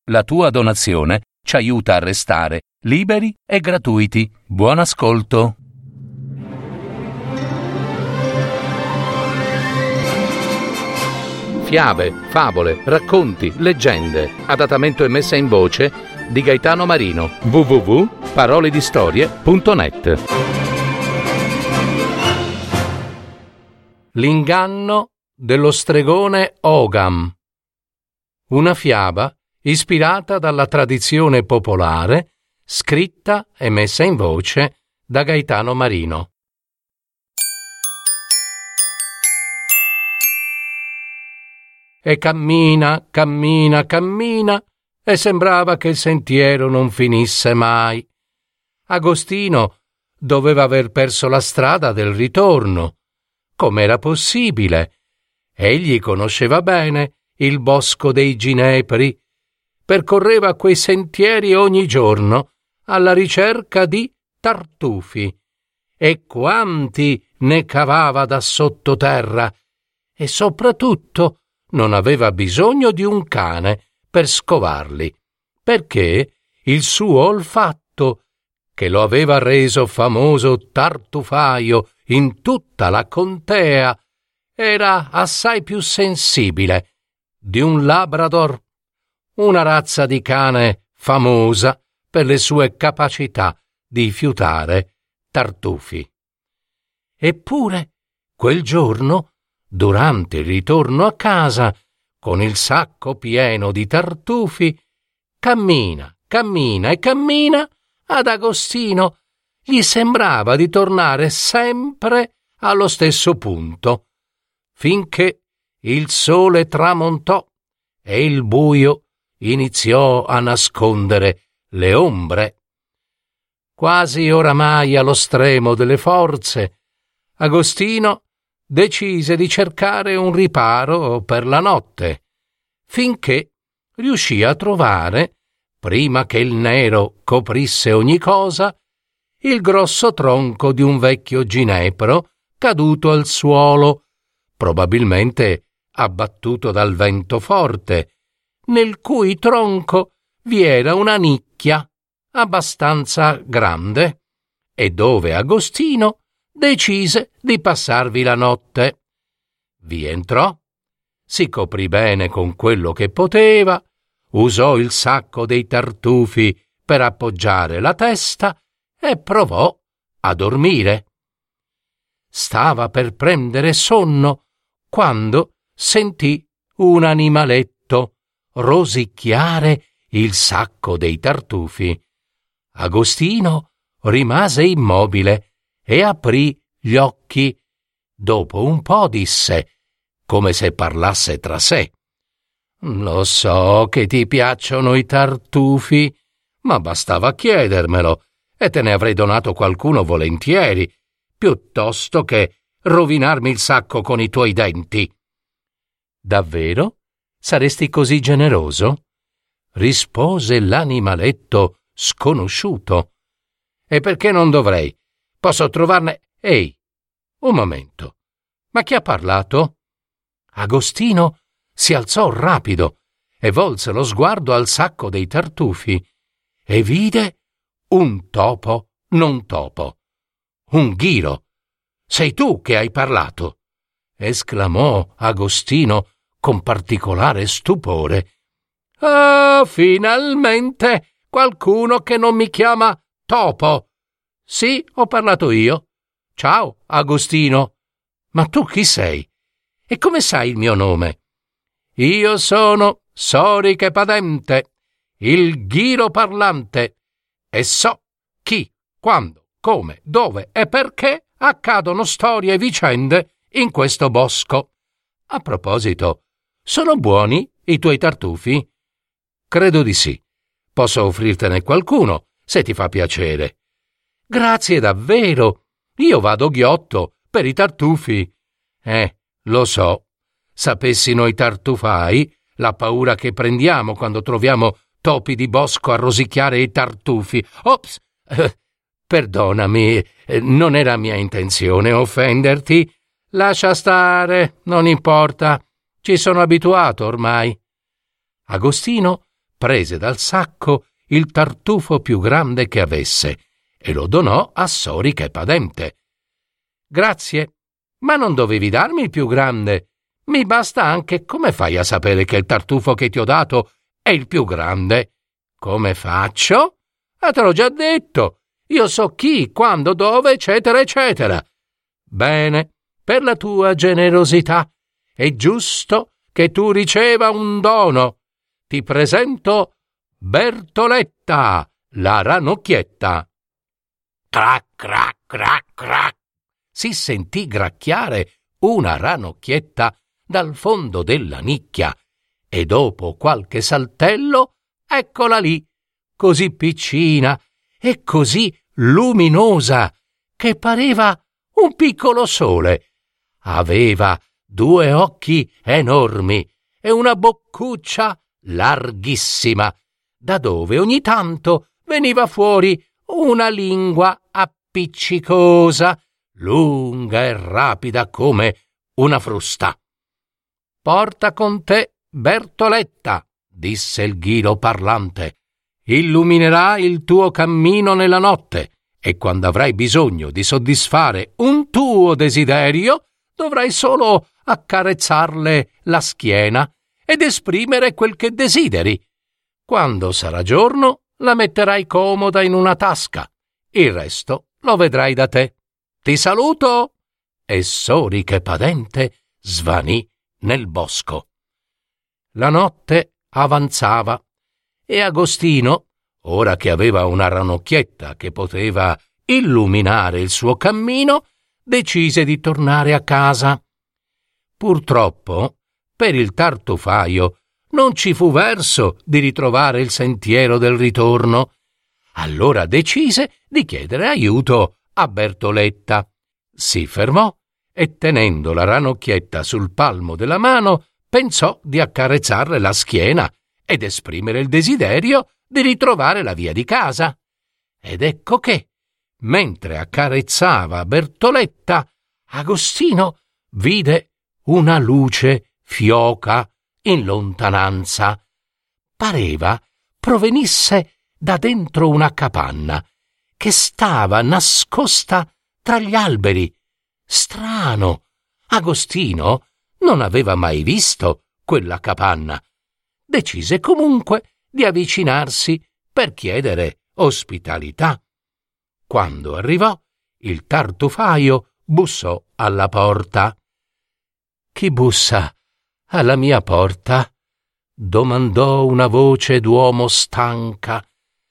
La tua donazione ci aiuta a restare liberi e gratuiti. Buon ascolto. Fiabe, favole, racconti, leggende. Adattamento e messa in voce di Gaetano Marino. www.paroledistorie.net. L'inganno dello stregone Ogam. Una fiaba ispirata dalla tradizione popolare, scritta e messa in voce da Gaetano Marino. E cammina e sembrava che il sentiero non finisse mai. Agostino doveva aver perso la strada del ritorno. Com'era possibile? Egli conosceva bene il bosco dei ginepri. Percorreva quei sentieri ogni giorno alla ricerca di tartufi. E quanti ne cavava da sottoterra! E soprattutto non aveva bisogno di un cane per scovarli, perché il suo olfatto, che lo aveva reso famoso tartufaio in tutta la contea, era assai più sensibile di un Labrador, una razza di cane famosa per le sue capacità di fiutare tartufi. Eppure, quel giorno, durante il ritorno a casa, con il sacco pieno di tartufi, cammina, ad Agostino gli sembrava di tornare sempre allo stesso punto, finché il sole tramontò e il buio iniziò a nascondere le ombre. Quasi oramai allo stremo delle forze, Agostino decise di cercare un riparo per la notte, finché riuscì a trovare, prima che il nero coprisse ogni cosa, il grosso tronco di un vecchio ginepro caduto al suolo, probabilmente abbattuto dal vento forte, nel cui tronco vi era una nicchia abbastanza grande e dove Agostino decise di passarvi la notte. Vi entrò, si coprì bene con quello che poteva, usò il sacco dei tartufi per appoggiare la testa e provò a dormire. Stava per prendere sonno quando sentì un animaletto rosicchiare il sacco dei tartufi. Agostino rimase immobile e aprì gli occhi. Dopo un po' disse, come se parlasse tra sé: «Lo so che ti piacciono i tartufi, ma bastava chiedermelo e te ne avrei donato qualcuno volentieri, piuttosto che rovinarmi il sacco con i tuoi denti». «Davvero? Saresti così generoso?» rispose l'animaletto sconosciuto. «E perché non dovrei? Posso trovarne...» «Ehi, un momento, ma chi ha parlato?» Agostino si alzò rapido e volse lo sguardo al sacco dei tartufi e vide un topo non topo, un ghiro. «Sei tu che hai parlato!» esclamò Agostino con particolare stupore. «Ah, finalmente qualcuno che non mi chiama topo! Sì, ho parlato io. Ciao, Agostino. Ma tu chi sei? E come sai il mio nome?» «Io sono Soriche Padente, il ghiro parlante, e so chi, quando, come, dove e perché accadono storie e vicende in questo bosco. A proposito, sono buoni i tuoi tartufi?» «Credo di sì. Posso offrirtene qualcuno, se ti fa piacere». «Grazie davvero. Io vado ghiotto per i tartufi». Lo so. Sapessino i tartufai la paura che prendiamo quando troviamo topi di bosco a rosicchiare i tartufi». «Ops! Perdonami, non era mia intenzione offenderti. Lascia stare, non importa. Ci sono abituato ormai». Agostino prese dal sacco il tartufo più grande che avesse e lo donò a Sorica e Padente. «Grazie, ma non dovevi darmi il più grande. Mi basta anche. Come fai a sapere che il tartufo che ti ho dato è il più grande?» «Come faccio? Te l'ho già detto. Io so chi, quando, dove, eccetera, eccetera». «Bene, per la tua generosità è giusto che tu riceva un dono. Ti presento Bertoletta, la ranocchietta». Crac, crac, crac, crac. Si sentì gracchiare una ranocchietta dal fondo della nicchia e dopo qualche saltello eccola lì, così piccina e così luminosa che pareva un piccolo sole. Aveva 2 occhi enormi e una boccuccia larghissima, da dove ogni tanto veniva fuori una lingua appiccicosa, lunga e rapida come una frusta. «Porta con te Bertoletta», disse il ghiro parlante. «Illuminerà il tuo cammino nella notte e quando avrai bisogno di soddisfare un tuo desiderio dovrai solo accarezzarle la schiena ed esprimere quel che desideri. Quando sarà giorno la metterai comoda in una tasca. Il resto lo vedrai da te. Ti saluto!» E Sorica e Padente svanì nel bosco. La notte avanzava e Agostino, ora che aveva una ranocchietta che poteva illuminare il suo cammino, decise di tornare a casa. Purtroppo, per il tartufaio, non ci fu verso di ritrovare il sentiero del ritorno. Allora decise di chiedere aiuto a Bertoletta. Si fermò e, tenendo la ranocchietta sul palmo della mano, pensò di accarezzarle la schiena ed esprimere il desiderio di ritrovare la via di casa. Ed ecco che, mentre accarezzava Bertoletta, Agostino vide una luce fioca in lontananza. Pareva provenisse da dentro una capanna che stava nascosta tra gli alberi. Strano! Agostino non aveva mai visto quella capanna. Decise comunque di avvicinarsi per chiedere ospitalità. Quando arrivò, il tartufaio bussò alla porta. «Chi bussa alla mia porta?» domandò una voce d'uomo stanca.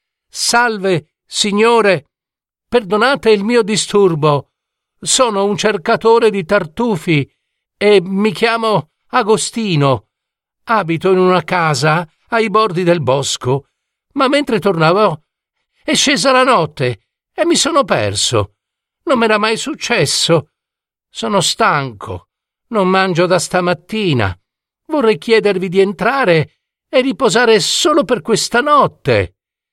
«Salve, signore, perdonate il mio disturbo. Sono un cercatore di tartufi e mi chiamo Agostino. Abito in una casa ai bordi del bosco, ma mentre tornavo è scesa la notte e mi sono perso. Non m'era mai successo. Sono stanco, non mangio da stamattina. Vorrei chiedervi di entrare e riposare solo per questa notte».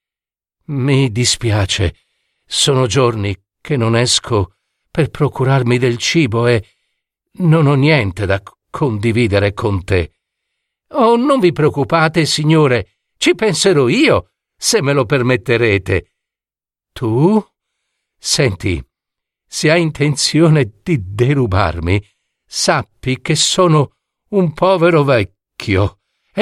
«Mi dispiace, sono giorni che non esco per procurarmi del cibo e non ho niente da condividere con te». «Oh, non vi preoccupate, signore, ci penserò io, se me lo permetterete». «Tu? Senti, se hai intenzione di derubarmi, sappi che sono un povero vecchio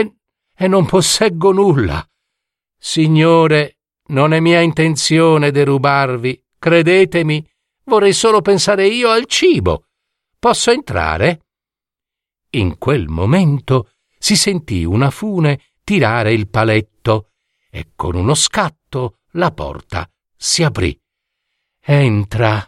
e non posseggo nulla». «Signore, non è mia intenzione derubarvi, credetemi, vorrei solo pensare io al cibo. Posso entrare?» In quel momento si sentì una fune tirare il paletto e con uno scatto la porta si aprì. «Entra».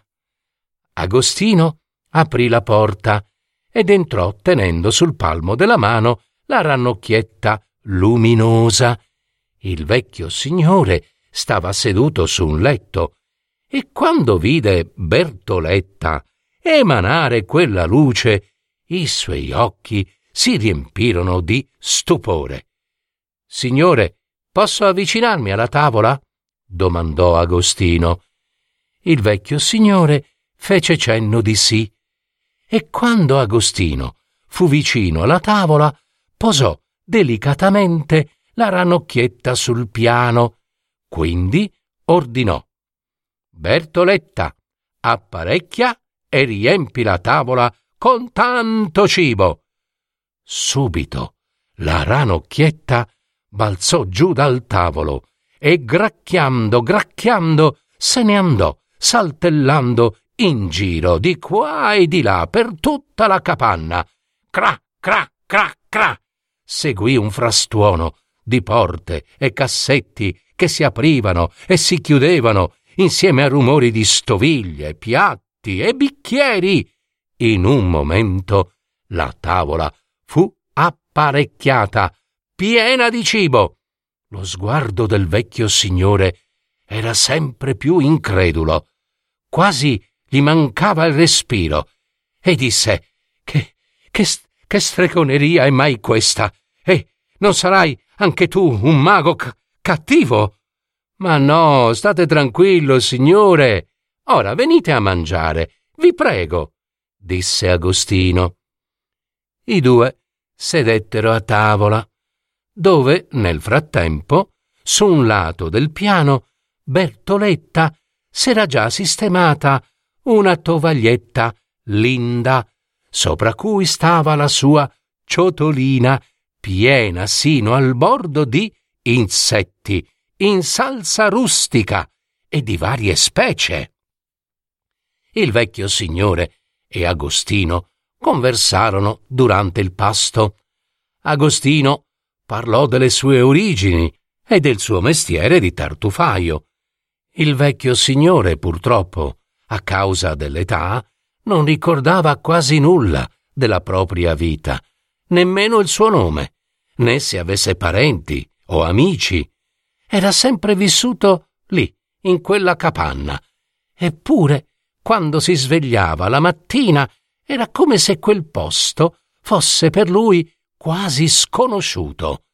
Agostino aprì la porta ed entrò tenendo sul palmo della mano la ranocchietta luminosa. Il vecchio signore stava seduto su un letto e quando vide Bertoletta emanare quella luce, i suoi occhi si riempirono di stupore. «Signore, posso avvicinarmi alla tavola?» domandò Agostino. Il vecchio signore fece cenno di sì e quando Agostino fu vicino alla tavola posò delicatamente la ranocchietta sul piano. Quindi ordinò: «Bertoletta, apparecchia e riempi la tavola con tanto cibo». Subito la ranocchietta balzò giù dal tavolo e gracchiando se ne andò, saltellando in giro di qua e di là per tutta la capanna. Cra, cra, cra, cra! Seguì un frastuono di porte e cassetti che si aprivano e si chiudevano insieme a rumori di stoviglie, piatti e bicchieri. In un momento la tavola fu apparecchiata, piena di cibo. Lo sguardo del vecchio signore era sempre più incredulo. Quasi gli mancava il respiro e disse: Che stregoneria è mai questa? E non sarai anche tu un mago cattivo? Ma no, state tranquillo, signore. Ora venite a mangiare, vi prego, disse Agostino. I due sedettero a tavola, dove, nel frattempo, su un lato del piano, Bertoletta s'era già sistemata una tovaglietta linda, sopra cui stava la sua ciotolina piena sino al bordo di insetti in salsa rustica e di varie specie. Il vecchio signore e Agostino conversarono durante il pasto. Agostino parlò delle sue origini e del suo mestiere di tartufaio. Il vecchio signore, purtroppo, a causa dell'età, non ricordava quasi nulla della propria vita, nemmeno il suo nome, né se avesse parenti o amici. Era sempre vissuto lì, in quella capanna. Eppure, quando si svegliava la mattina, era come se quel posto fosse per lui quasi sconosciuto.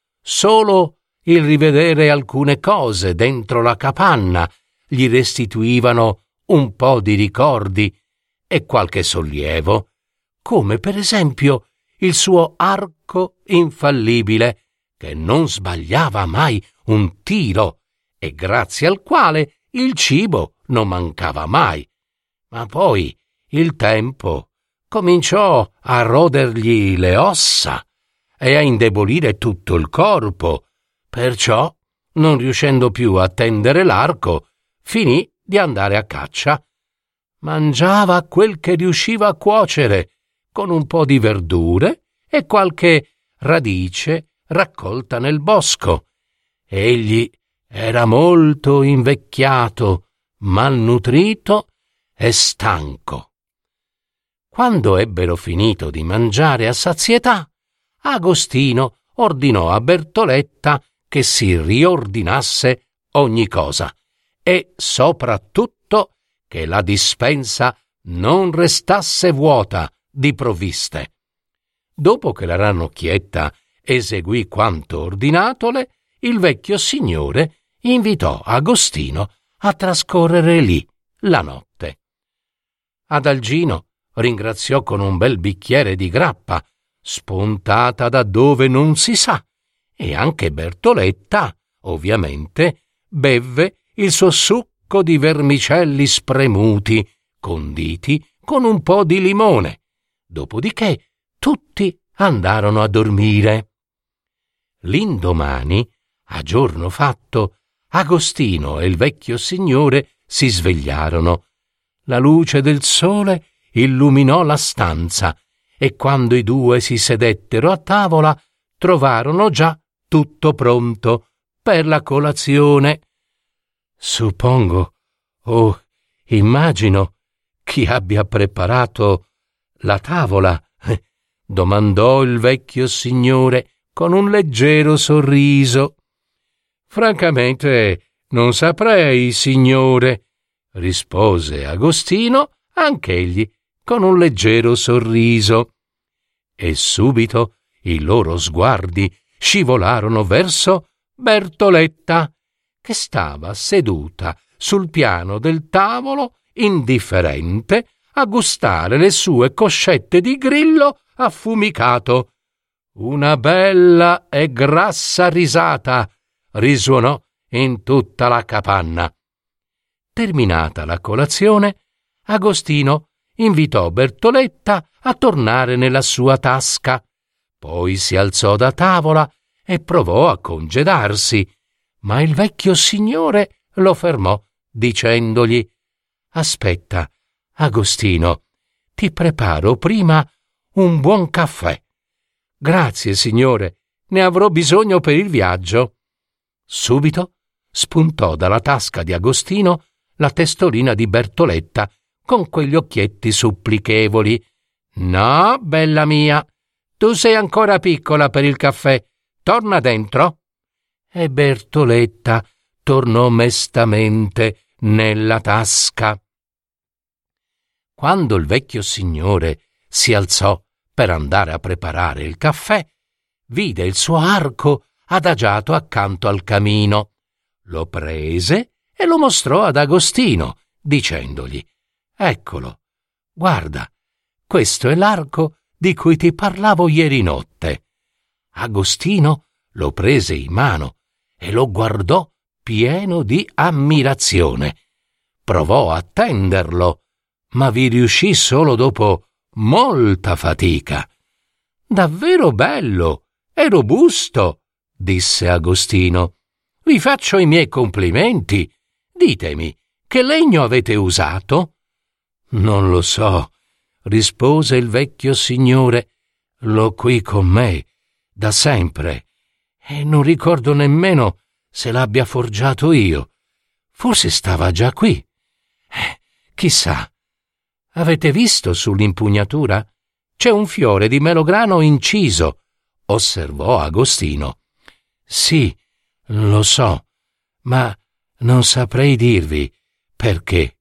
Solo il rivedere alcune cose dentro la capanna gli restituivano un po' di ricordi e qualche sollievo, come per esempio il suo arco infallibile, che non sbagliava mai un tiro e grazie al quale il cibo non mancava mai. Ma poi il tempo cominciò a rodergli le ossa e a indebolire tutto il corpo, perciò, non riuscendo più a tendere l'arco, finì di andare a caccia. Mangiava quel che riusciva a cuocere, con un po' di verdure e qualche radice raccolta nel bosco. Egli era molto invecchiato, malnutrito e stanco. Quando ebbero finito di mangiare a sazietà, Agostino ordinò a Bertoletta che si riordinasse ogni cosa e soprattutto che la dispensa non restasse vuota di provviste. Dopo che la ranocchietta eseguì quanto ordinatole, il vecchio signore invitò Agostino a trascorrere lì la notte. Adalgino ringraziò con un bel bicchiere di grappa, spuntata da dove non si sa, e anche Bertoletta, ovviamente, bevve il suo succo di vermicelli spremuti, conditi con un po' di limone. Dopodiché tutti andarono a dormire. L'indomani, a giorno fatto, Agostino e il vecchio signore si svegliarono. La luce del sole illuminò la stanza e quando i due si sedettero a tavola trovarono già tutto pronto per la colazione. Suppongo, immagino, chi abbia preparato la tavola, domandò il vecchio signore con un leggero sorriso. Francamente non saprei, signore, rispose Agostino, anch'egli con un leggero sorriso. E subito i loro sguardi scivolarono verso Bertoletta, che stava seduta sul piano del tavolo, indifferente, a gustare le sue coscette di grillo affumicato. Una bella e grassa risata risuonò in tutta la capanna. Terminata la colazione, Agostino invitò Bertoletta a tornare nella sua tasca. Poi si alzò da tavola e provò a congedarsi, ma il vecchio signore lo fermò dicendogli: «Aspetta, Agostino, ti preparo prima un buon caffè». «Grazie, signore, ne avrò bisogno per il viaggio». Subito spuntò dalla tasca di Agostino la testolina di Bertoletta con quegli occhietti supplichevoli. «No, bella mia, tu sei ancora piccola per il caffè, torna dentro». E Bertoletta tornò mestamente nella tasca. Quando il vecchio signore si alzò per andare a preparare il caffè, vide il suo arco adagiato accanto al camino. Lo prese e lo mostrò ad Agostino, dicendogli: «Eccolo, guarda, questo è l'arco di cui ti parlavo ieri notte». Agostino lo prese in mano e lo guardò pieno di ammirazione. Provò a tenderlo, ma vi riuscì solo dopo molta fatica. «Davvero bello e robusto», disse Agostino. «Vi faccio i miei complimenti. Ditemi, che legno avete usato?» «Non lo so», rispose il vecchio signore. «L'ho qui con me da sempre e non ricordo nemmeno se l'abbia forgiato io. Forse stava già qui. Chissà. Avete visto sull'impugnatura? C'è un fiore di melograno inciso», osservò Agostino. «Sì, lo so, ma non saprei dirvi perché».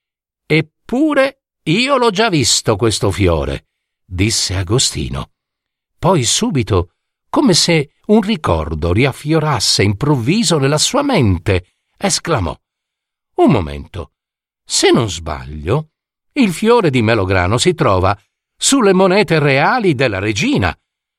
«Eppure io l'ho già visto questo fiore», disse Agostino. Poi subito, come se un ricordo riaffiorasse improvviso nella sua mente, esclamò: «Un momento, se non sbaglio, il fiore di melograno si trova sulle monete reali della regina».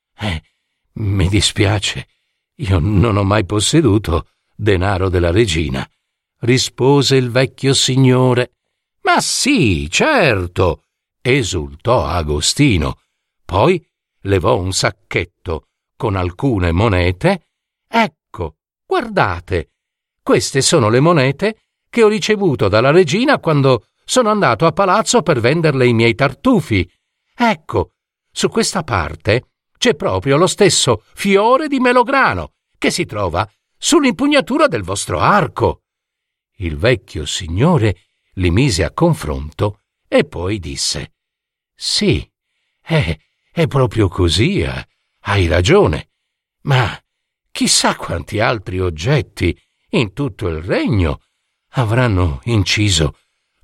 Mi dispiace, io non ho mai posseduto denaro della regina», rispose il vecchio signore. «Ma sì, certo», esultò Agostino. Poi levò un sacchetto con alcune monete. «Ecco, guardate, queste sono le monete che ho ricevuto dalla regina quando sono andato a palazzo per venderle i miei tartufi. Ecco, su questa parte c'è proprio lo stesso fiore di melograno che si trova sull'impugnatura del vostro arco». Il vecchio signore li mise a confronto e poi disse: «Sì, è proprio così, hai ragione, ma chissà quanti altri oggetti in tutto il regno avranno inciso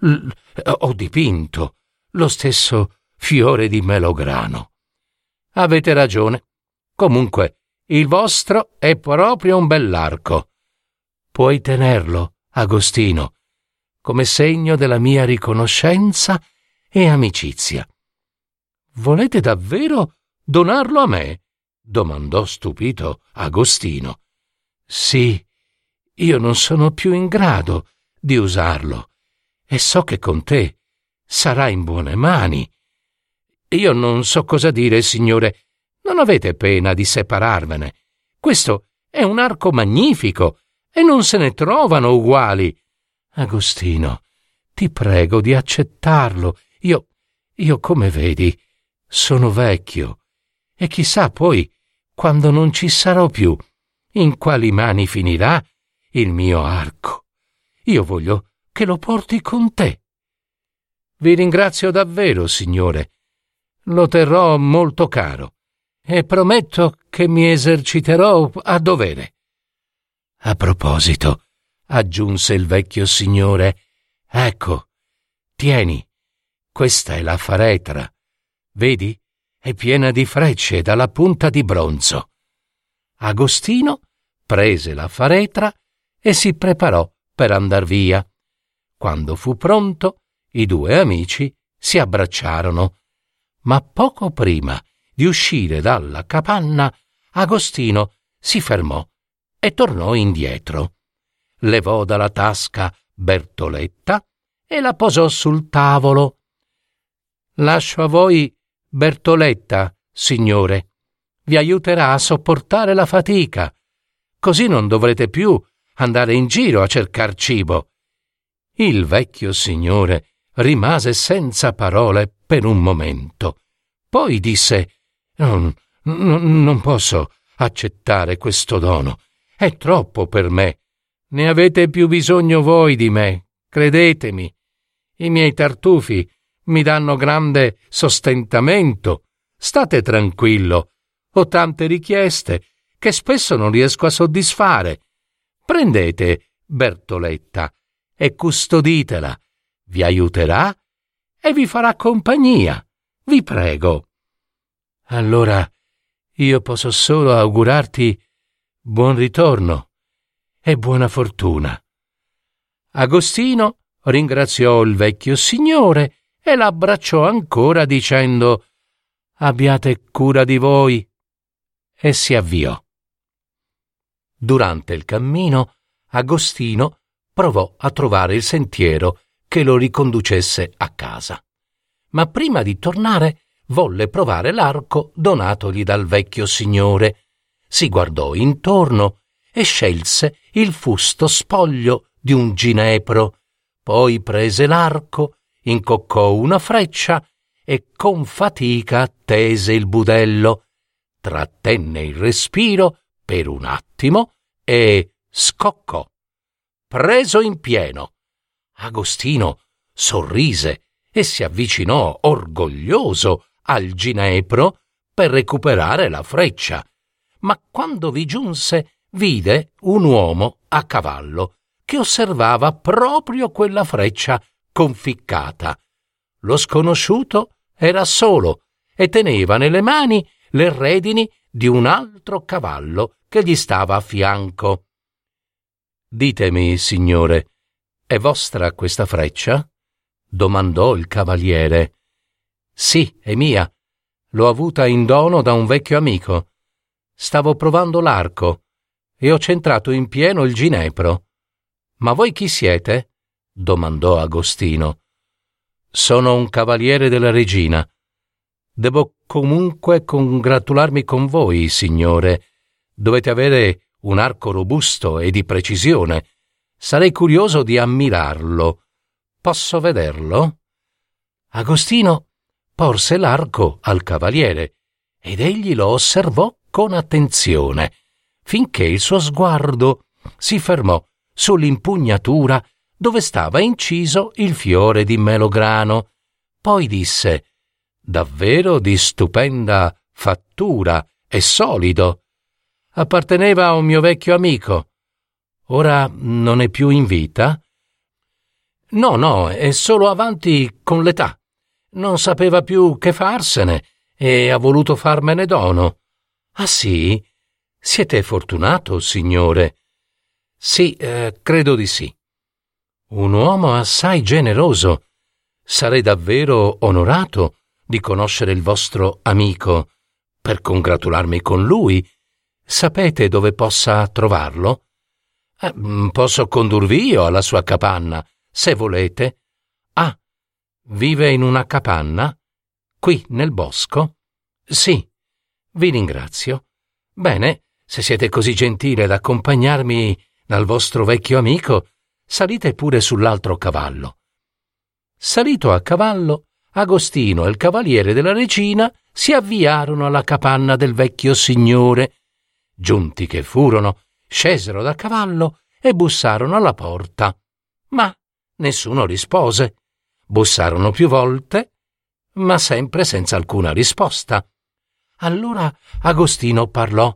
o dipinto lo stesso fiore di melograno». «Avete ragione. Comunque, il vostro è proprio un bell'arco. Puoi tenerlo, Agostino, come segno della mia riconoscenza e amicizia». «Volete davvero donarlo a me?» domandò stupito Agostino. «Sì, io non sono più in grado di usarlo e so che con te sarà in buone mani». «Io non so cosa dire, signore. Non avete pena di separarvene. Questo è un arco magnifico e non se ne trovano uguali». «Agostino, ti prego di accettarlo. Io come vedi, sono vecchio e chissà poi, quando non ci sarò più, in quali mani finirà il mio arco. Io voglio che lo porti con te». «Vi ringrazio davvero, signore. Lo terrò molto caro e prometto che mi eserciterò a dovere». «A proposito», aggiunse il vecchio signore, «ecco, tieni, questa è la faretra. Vedi? È piena di frecce dalla punta di bronzo». Agostino prese la faretra e si preparò per andar via. Quando fu pronto, i due amici si abbracciarono. Ma poco prima di uscire dalla capanna, Agostino si fermò e tornò indietro. Levò dalla tasca Bertoletta e la posò sul tavolo. «Lascio a voi Bertoletta, signore. Vi aiuterà a sopportare la fatica. Così non dovrete più andare in giro a cercar cibo». Il vecchio signore rimase senza parole per un momento. Poi disse: Non posso accettare questo dono. È troppo per me. Ne avete più bisogno voi di me, credetemi. I miei tartufi mi danno grande sostentamento. State tranquillo. Ho tante richieste che spesso non riesco a soddisfare. Prendete Bertoletta e custoditela. Vi aiuterà e vi farà compagnia. Vi prego. Allora io posso solo augurarti buon ritorno e buona fortuna. Agostino ringraziò il vecchio signore e l'abbracciò ancora dicendo: «Abbiate cura di voi», e si avviò. Durante il cammino, Agostino provò a trovare il sentiero che lo riconducesse a casa. Ma prima di tornare volle provare l'arco donatogli dal vecchio signore. Si guardò intorno e scelse il fusto spoglio di un ginepro. Poi prese l'arco, incoccò una freccia e con fatica tese il budello. Trattenne il respiro per un attimo e scoccò. Preso in pieno. Agostino sorrise e si avvicinò orgoglioso al ginepro per recuperare la freccia. Ma quando vi giunse, vide un uomo a cavallo che osservava proprio quella freccia conficcata. Lo sconosciuto era solo e teneva nelle mani le redini di un altro cavallo che gli stava a fianco. «Ditemi, signore, è vostra questa freccia?» domandò il cavaliere. «Sì, è mia. L'ho avuta in dono da un vecchio amico. Stavo provando l'arco e ho centrato in pieno il ginepro». «Ma voi chi siete?» domandò Agostino. «Sono un cavaliere della regina. Devo comunque congratularmi con voi, signore. Dovete avere un arco robusto e di precisione. Sarei curioso di ammirarlo. Posso vederlo?» Agostino porse l'arco al cavaliere ed egli lo osservò con attenzione, finché il suo sguardo si fermò sull'impugnatura dove stava inciso il fiore di melograno. Poi disse: «Davvero di stupenda fattura e solido. Apparteneva a un mio vecchio amico. Ora non è più in vita?» No, è solo avanti con l'età. Non sapeva più che farsene e ha voluto farmene dono». «Ah sì? Siete fortunato, signore». «Sì, credo di sì». «Un uomo assai generoso. Sarei davvero onorato di conoscere il vostro amico per congratularmi con lui. Sapete dove possa trovarlo?» «Posso condurvi io alla sua capanna, se volete». «Ah, vive in una capanna? Qui nel bosco?» «Sì, vi ringrazio. Bene, se siete così gentile ad accompagnarmi dal vostro vecchio amico, salite pure sull'altro cavallo». Salito a cavallo, Agostino e il cavaliere della regina si avviarono alla capanna del vecchio signore. Giunti che furono, scesero da cavallo e bussarono alla porta. Ma nessuno rispose. Bussarono più volte, ma sempre senza alcuna risposta. Allora Agostino parlò: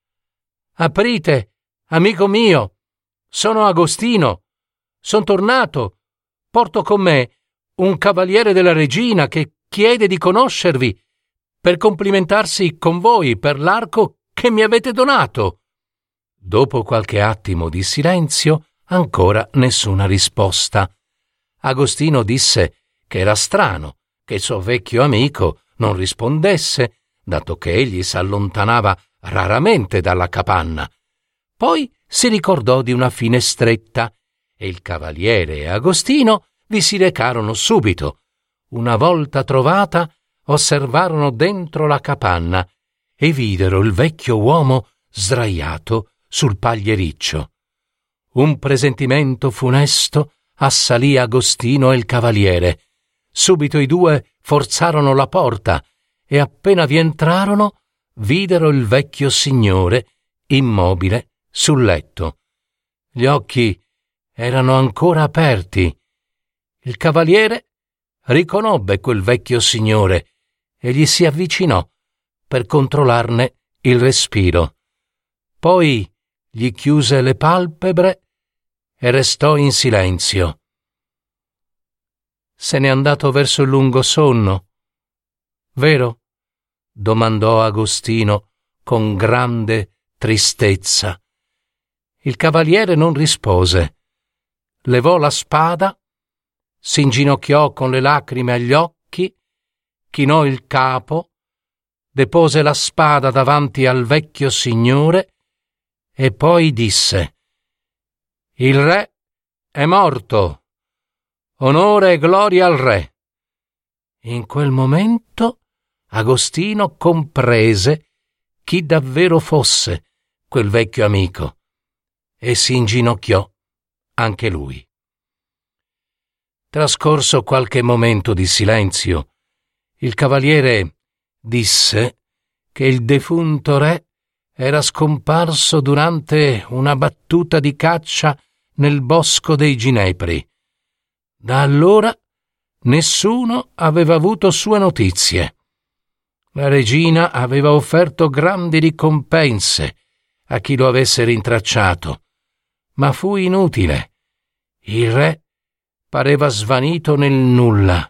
«Aprite, amico mio! Sono Agostino. Son tornato. Porto con me un cavaliere della regina che chiede di conoscervi per complimentarsi con voi per l'arco che mi avete donato». Dopo qualche attimo di silenzio, ancora nessuna risposta. Agostino disse che era strano che il suo vecchio amico non rispondesse, dato che egli s'allontanava raramente dalla capanna. Poi si ricordò di una finestretta e il cavaliere e Agostino vi si recarono subito. Una volta trovata, osservarono dentro la capanna e videro il vecchio uomo sdraiato sul pagliericcio. Un presentimento funesto assalì Agostino e il cavaliere. Subito i due forzarono la porta e appena vi entrarono videro il vecchio signore immobile sul letto. Gli occhi erano ancora aperti. Il cavaliere riconobbe quel vecchio signore e gli si avvicinò per controllarne il respiro. Poi gli chiuse le palpebre e restò in silenzio. Se n'è andato verso il lungo sonno, vero? Domandò Agostino con grande tristezza. Il cavaliere non rispose. Levò la spada, si inginocchiò con le lacrime agli occhi, chinò il capo, depose la spada davanti al vecchio signore e poi disse: «Il re è morto. Onore e gloria al re». In quel momento Agostino comprese chi davvero fosse quel vecchio amico e si inginocchiò anche lui. Trascorso qualche momento di silenzio, il cavaliere disse che il defunto re era scomparso durante una battuta di caccia nel bosco dei ginepri. Da allora nessuno aveva avuto sue notizie. La regina aveva offerto grandi ricompense a chi lo avesse rintracciato, ma fu inutile. Il re pareva svanito nel nulla.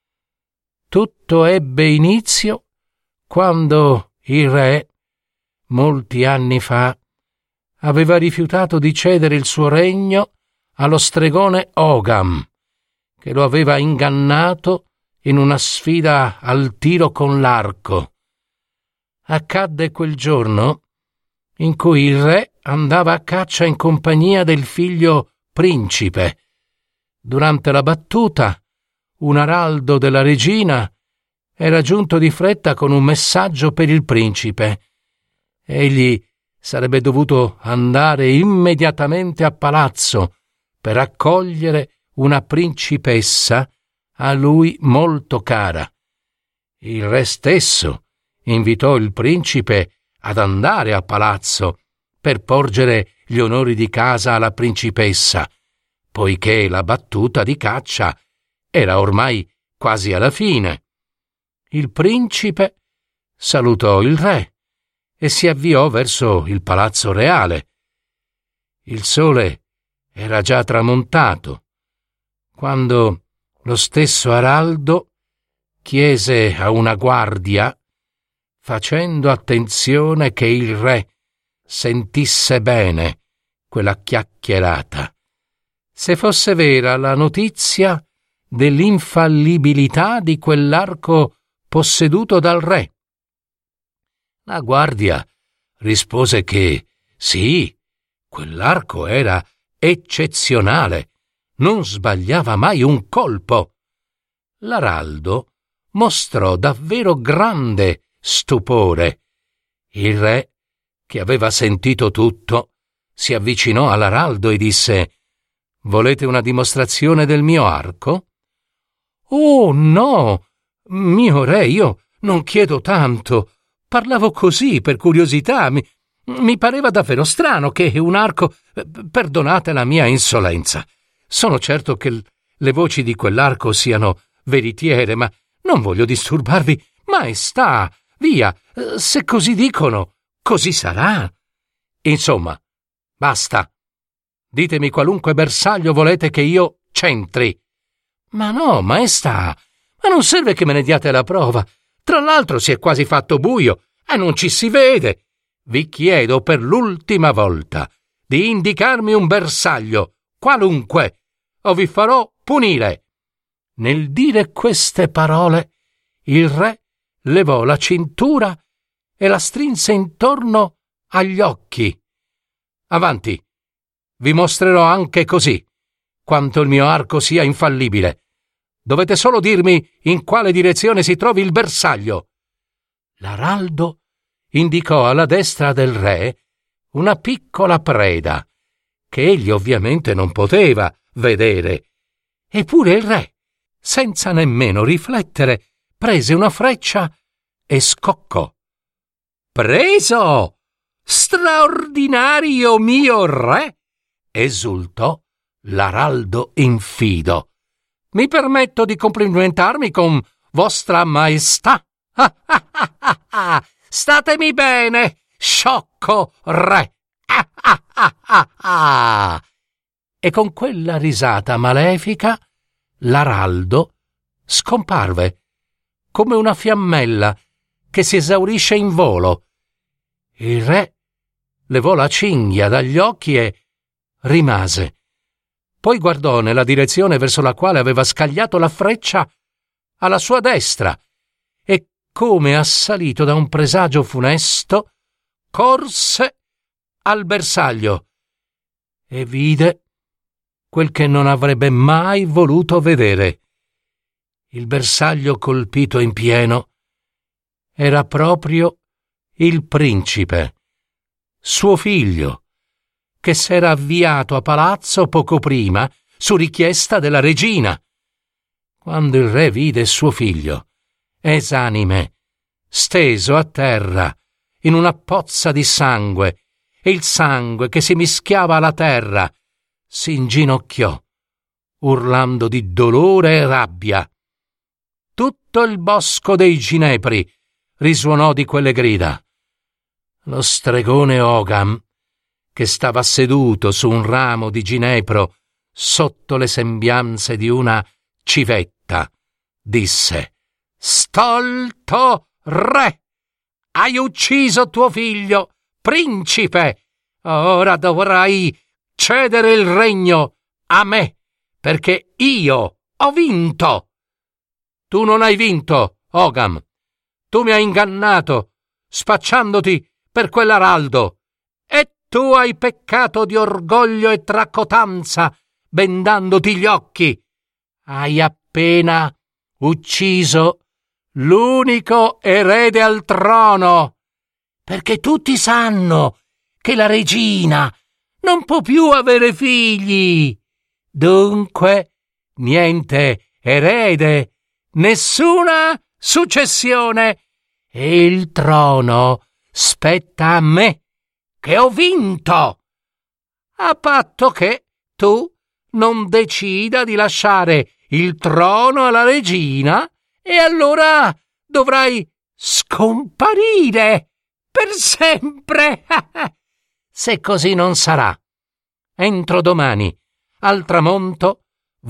Tutto ebbe inizio quando il re, molti anni fa, aveva rifiutato di cedere il suo regno allo stregone Ogam, che lo aveva ingannato in una sfida al tiro con l'arco. Accadde quel giorno in cui il re andava a caccia in compagnia del figlio principe. Durante la battuta, un araldo della regina era giunto di fretta con un messaggio per il principe. Egli sarebbe dovuto andare immediatamente a palazzo per accogliere una principessa a lui molto cara. Il re stesso invitò il principe ad andare a palazzo per porgere gli onori di casa alla principessa, poiché la battuta di caccia era ormai quasi alla fine. Il principe salutò il re e si avviò verso il palazzo reale. Il sole era già tramontato quando lo stesso araldo chiese a una guardia, facendo attenzione che il re sentisse bene quella chiacchierata, se fosse vera la notizia dell'infallibilità di quell'arco posseduto dal re. La guardia rispose che sì, quell'arco era eccezionale, non sbagliava mai un colpo. L'araldo mostrò davvero grande stupore. Il re, che aveva sentito tutto, si avvicinò all'araldo e disse: «Volete una dimostrazione del mio arco?» «Oh, no, mio re, io non chiedo tanto. Parlavo così, per curiosità. Mi pareva davvero strano che un arco... Perdonate la mia insolenza. Sono certo che le voci di quell'arco siano veritiere, ma non voglio disturbarvi. Maestà, via, se così dicono, così sarà. Insomma, basta. Ditemi qualunque bersaglio volete che io c'entri». «Ma no, maestà, ma non serve che me ne diate la prova. Tra l'altro si è quasi fatto buio e non ci si vede. Vi chiedo per l'ultima volta di indicarmi un bersaglio, qualunque, o vi farò punire». Nel dire queste parole, il re levò la cintura e la strinse intorno agli occhi. Avanti, vi mostrerò anche così quanto il mio arco sia infallibile. Dovete solo dirmi in quale direzione si trovi il bersaglio. L'araldo indicò alla destra del re una piccola preda, che egli ovviamente non poteva vedere. Eppure il re, senza nemmeno riflettere, prese una freccia e scoccò. «Preso! Straordinario mio re!» esultò l'araldo infido. «Mi permetto di complimentarmi con vostra maestà. Statemi bene, sciocco re!» E con quella risata malefica l'araldo scomparve come una fiammella che si esaurisce in volo. Il re levò la cinghia dagli occhi e rimase. Poi guardò nella direzione verso la quale aveva scagliato la freccia alla sua destra e, come assalito da un presagio funesto, corse al bersaglio e vide quel che non avrebbe mai voluto vedere. Il bersaglio colpito in pieno era proprio il principe, suo figlio, che s'era avviato a palazzo poco prima su richiesta della regina. Quando il re vide suo figlio, esanime, steso a terra in una pozza di sangue, e il sangue che si mischiava alla terra, si inginocchiò, urlando di dolore e rabbia. Tutto il bosco dei ginepri risuonò di quelle grida. Lo stregone Ogam, che stava seduto su un ramo di ginepro sotto le sembianze di una civetta, disse: «Stolto re! Hai ucciso tuo figlio, principe! Ora dovrai cedere il regno a me, perché io ho vinto!» «Tu non hai vinto, Ogam! Tu mi hai ingannato, spacciandoti per quell'araldo, e tu hai peccato di orgoglio e tracotanza, bendandoti gli occhi. Hai appena ucciso l'unico erede al trono, perché tutti sanno che la regina non può più avere figli. Dunque, niente erede, nessuna successione, e il trono spetta a me, che ho vinto, a patto che tu non decida di lasciare il trono alla regina, e allora dovrai scomparire per sempre. Se così non sarà, entro domani, al tramonto,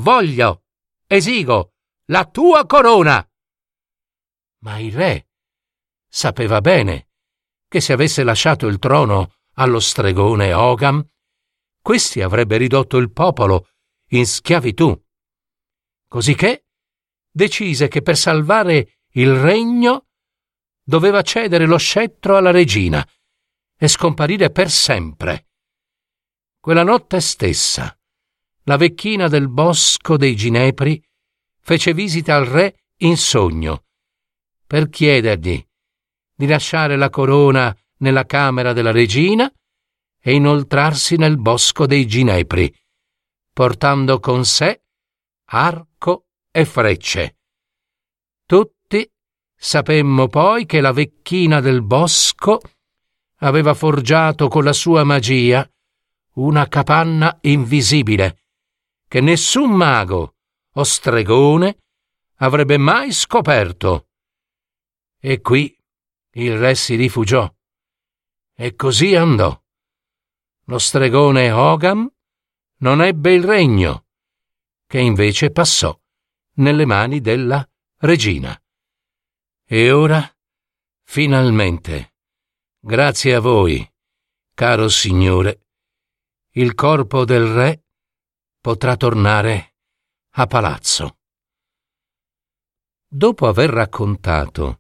esigo la tua corona. Ma il re sapeva bene che se avesse lasciato il trono allo stregone Ogam, questi avrebbe ridotto il popolo in schiavitù. Cosicché decise che per salvare il regno doveva cedere lo scettro alla regina e scomparire per sempre. Quella notte stessa, la vecchina del bosco dei ginepri fece visita al re in sogno per chiedergli di lasciare la corona nella camera della regina e inoltrarsi nel bosco dei ginepri, portando con sé arco e frecce. Tutti sapemmo poi che la vecchina del bosco aveva forgiato con la sua magia una capanna invisibile che nessun mago o stregone avrebbe mai scoperto. E qui il re si rifugiò, e così andò. Lo stregone Ogam non ebbe il regno, che invece passò nelle mani della regina. E ora, finalmente, grazie a voi, caro signore, il corpo del re potrà tornare a palazzo. Dopo aver raccontato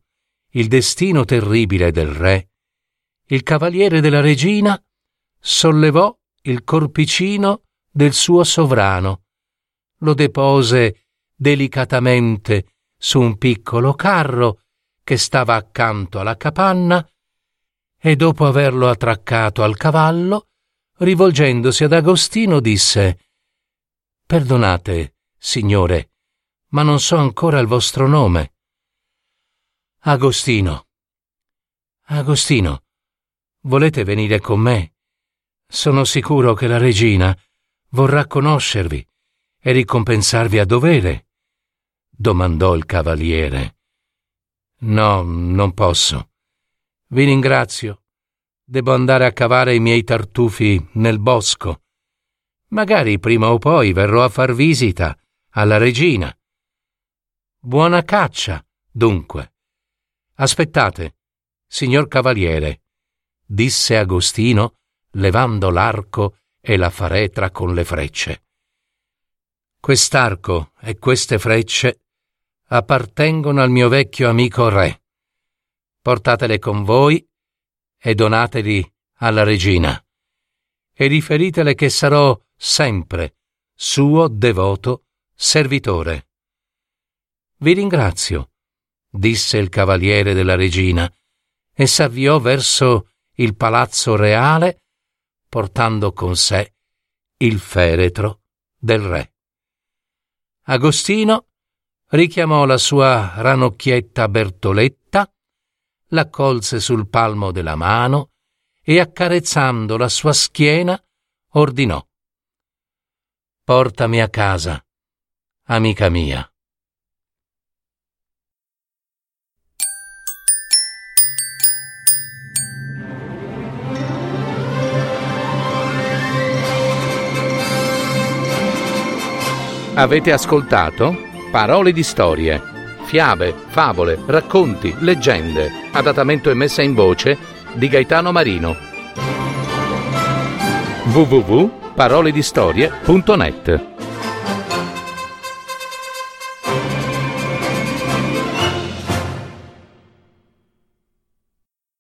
il destino terribile del re, il cavaliere della regina sollevò il corpicino del suo sovrano, lo depose delicatamente su un piccolo carro che stava accanto alla capanna e dopo averlo attraccato al cavallo, rivolgendosi ad Agostino, disse: «Perdonate, signore, ma non so ancora il vostro nome». Agostino, volete venire con me? Sono sicuro che la regina vorrà conoscervi e ricompensarvi a dovere», domandò il cavaliere. «No, non posso. Vi ringrazio. Devo andare a cavare i miei tartufi nel bosco. Magari prima o poi verrò a far visita alla regina». «Buona caccia, dunque». «Aspettate, signor cavaliere», disse Agostino, levando l'arco e la faretra con le frecce. «Quest'arco e queste frecce appartengono al mio vecchio amico re. Portatele con voi e donateli alla regina, e riferitele che sarò sempre suo devoto servitore». «Vi ringrazio», disse il cavaliere della regina, e s'avviò verso il palazzo reale, portando con sé il feretro del re. Agostino richiamò la sua ranocchietta Bertoletta, l'accolse sul palmo della mano e, accarezzando la sua schiena, ordinò: «Portami a casa, amica mia». Avete ascoltato Parole di storie, fiabe, favole, racconti, leggende, adattamento e messa in voce di Gaetano Marino. www.paroledistorie.net